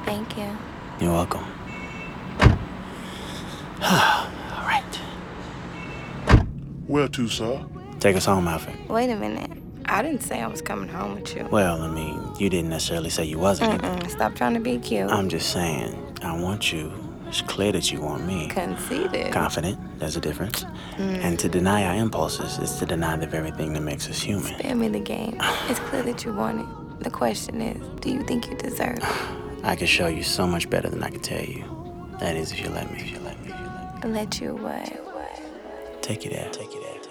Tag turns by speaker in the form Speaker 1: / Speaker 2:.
Speaker 1: Thank you.
Speaker 2: You're welcome. All right.
Speaker 3: Where to, sir?
Speaker 2: Take us home, Alfred.
Speaker 1: Wait a minute. I didn't say I was coming home with you.
Speaker 2: Well, I mean, you didn't necessarily say you wasn't either.
Speaker 1: Stop trying to be cute.
Speaker 2: I'm just saying, I want you. It's clear that you want me.
Speaker 1: Conceited.
Speaker 2: Confident, there's a difference. And to deny our impulses is to deny the very thing that makes us human.
Speaker 1: Spare me the game. It's clear that you want it. The question is, do you think you deserve it?
Speaker 2: I can show you so much better than I can tell you. That is, if you let me.
Speaker 1: Let you what?
Speaker 2: Take you there.